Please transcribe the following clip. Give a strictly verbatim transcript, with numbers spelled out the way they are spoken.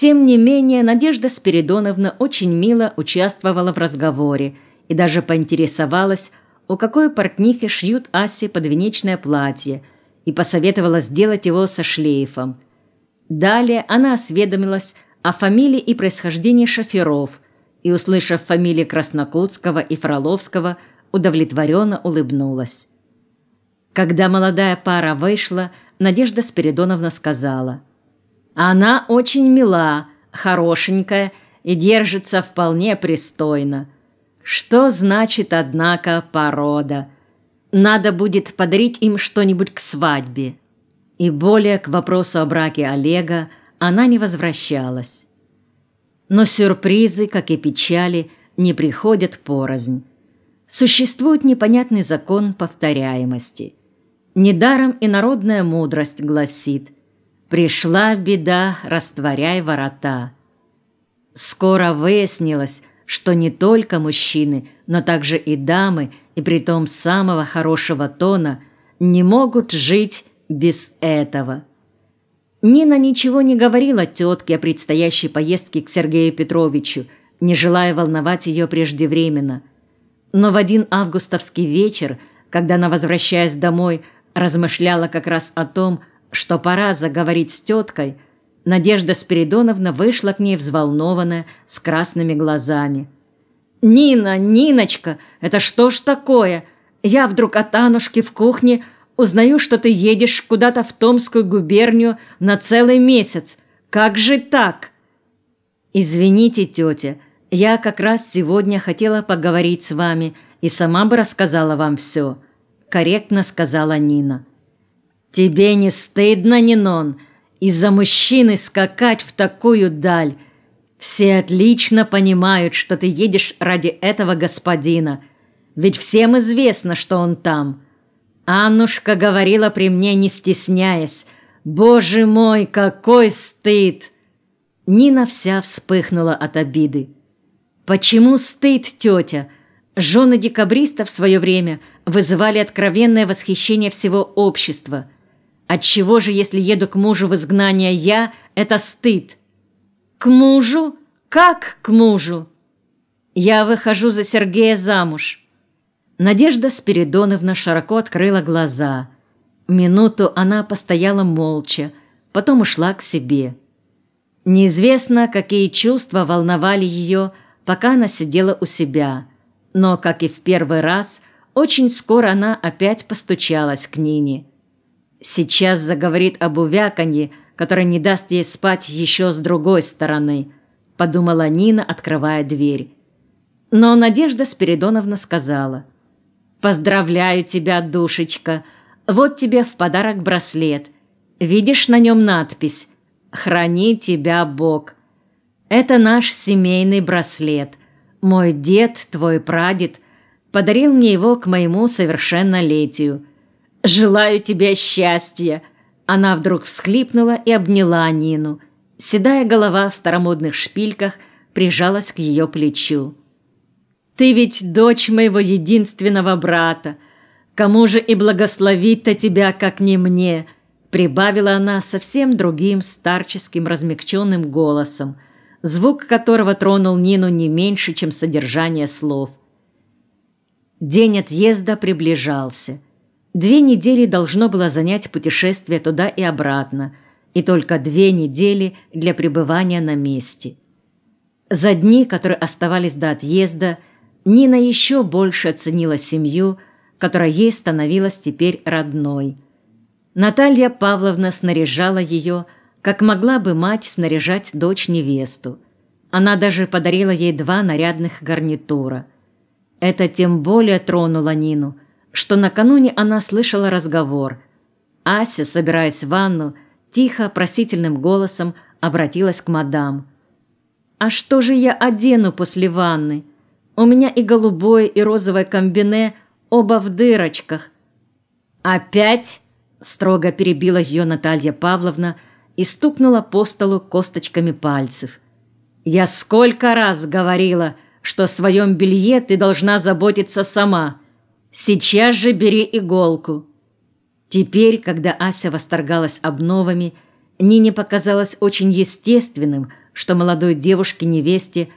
Тем не менее, Надежда Спиридоновна очень мило участвовала в разговоре и даже поинтересовалась, у какой портнихи шьют Асе подвенечное платье, и посоветовала сделать его со шлейфом. Далее она осведомилась о фамилии и происхождении шоферов и, услышав фамилии Краснокутского и Фроловского, удовлетворенно улыбнулась. Когда молодая пара вышла, Надежда Спиридоновна сказала: «Она очень мила, хорошенькая и держится вполне пристойно. Что значит, однако, порода? Надо будет подарить им что-нибудь к свадьбе». И более к вопросу о браке Олега она не возвращалась. Но сюрпризы, как и печали, не приходят порознь. Существует непонятный закон повторяемости. Недаром и народная мудрость гласит: «Пришла беда, растворяй ворота». Скоро выяснилось, что не только мужчины, но также и дамы, и притом самого хорошего тона, не могут жить без этого. Нина ничего не говорила тетке о предстоящей поездке к Сергею Петровичу, не желая волновать ее преждевременно. Но в один августовский вечер, когда она, возвращаясь домой, размышляла как раз о том, что пора заговорить с теткой, Надежда Спиридоновна вышла к ней взволнованная, с красными глазами. «Нина, Ниночка, это что ж такое? Я вдруг от Анушки в кухне узнаю, что ты едешь куда-то в Томскую губернию на целый месяц. Как же так?» «Извините, тетя, я как раз сегодня хотела поговорить с вами и сама бы рассказала вам все», — корректно сказала Нина. «Тебе не стыдно, Нинон, из-за мужчины скакать в такую даль? Все отлично понимают, что ты едешь ради этого господина, ведь всем известно, что он там. Аннушка говорила при мне, не стесняясь. Боже мой, какой стыд!» Нина вся вспыхнула от обиды. «Почему стыд, тетя? Жены декабристов в свое время вызывали откровенное восхищение всего общества. Отчего же, если еду к мужу в изгнание я, это стыд?» «К мужу? Как к мужу?» «Я выхожу за Сергея замуж». Надежда Спиридоновна широко открыла глаза. Минуту она постояла молча, потом ушла к себе. Неизвестно, какие чувства волновали ее, пока она сидела у себя, но, как и в первый раз, очень скоро она опять постучалась к Нине. Сейчас заговорит об увяканье, которое не даст ей спать еще с другой стороны, подумала Нина, открывая дверь. Но Надежда Спиридоновна сказала: «Поздравляю тебя, душечка, вот тебе в подарок браслет. Видишь на нем надпись: «Храни тебя Бог». Это наш семейный браслет. Мой дед, твой прадед, подарил мне его к моему совершеннолетию. Желаю тебе счастья!» Она вдруг всхлипнула и обняла Нину. Седая голова в старомодных шпильках прижалась к ее плечу. «Ты ведь дочь моего единственного брата. Кому же и благословить-то тебя, как не мне?» Прибавила она совсем другим старческим размягченным голосом, звук которого тронул Нину не меньше, чем содержание слов. День отъезда приближался. Две недели должно было занять путешествие туда и обратно, и только две недели для пребывания на месте. За дни, которые оставались до отъезда, Нина еще больше оценила семью, которая ей становилась теперь родной. Наталья Павловна снаряжала ее, как могла бы мать снаряжать дочь-невесту. Она даже подарила ей два нарядных гарнитура. Это тем более тронуло Нину, что накануне она слышала разговор. Ася, собираясь в ванну, тихо, просительным голосом обратилась к мадам. «А что же я одену после ванны? У меня и голубое, и розовое комбине, оба в дырочках». «Опять?» — строго перебила ее Наталья Павловна и стукнула по столу косточками пальцев. «Я сколько раз говорила, что о своем белье ты должна заботиться сама. Сейчас же бери иголку». Теперь, когда Ася восторгалась обновами, Нине показалось очень естественным, что молодой девушке-невесте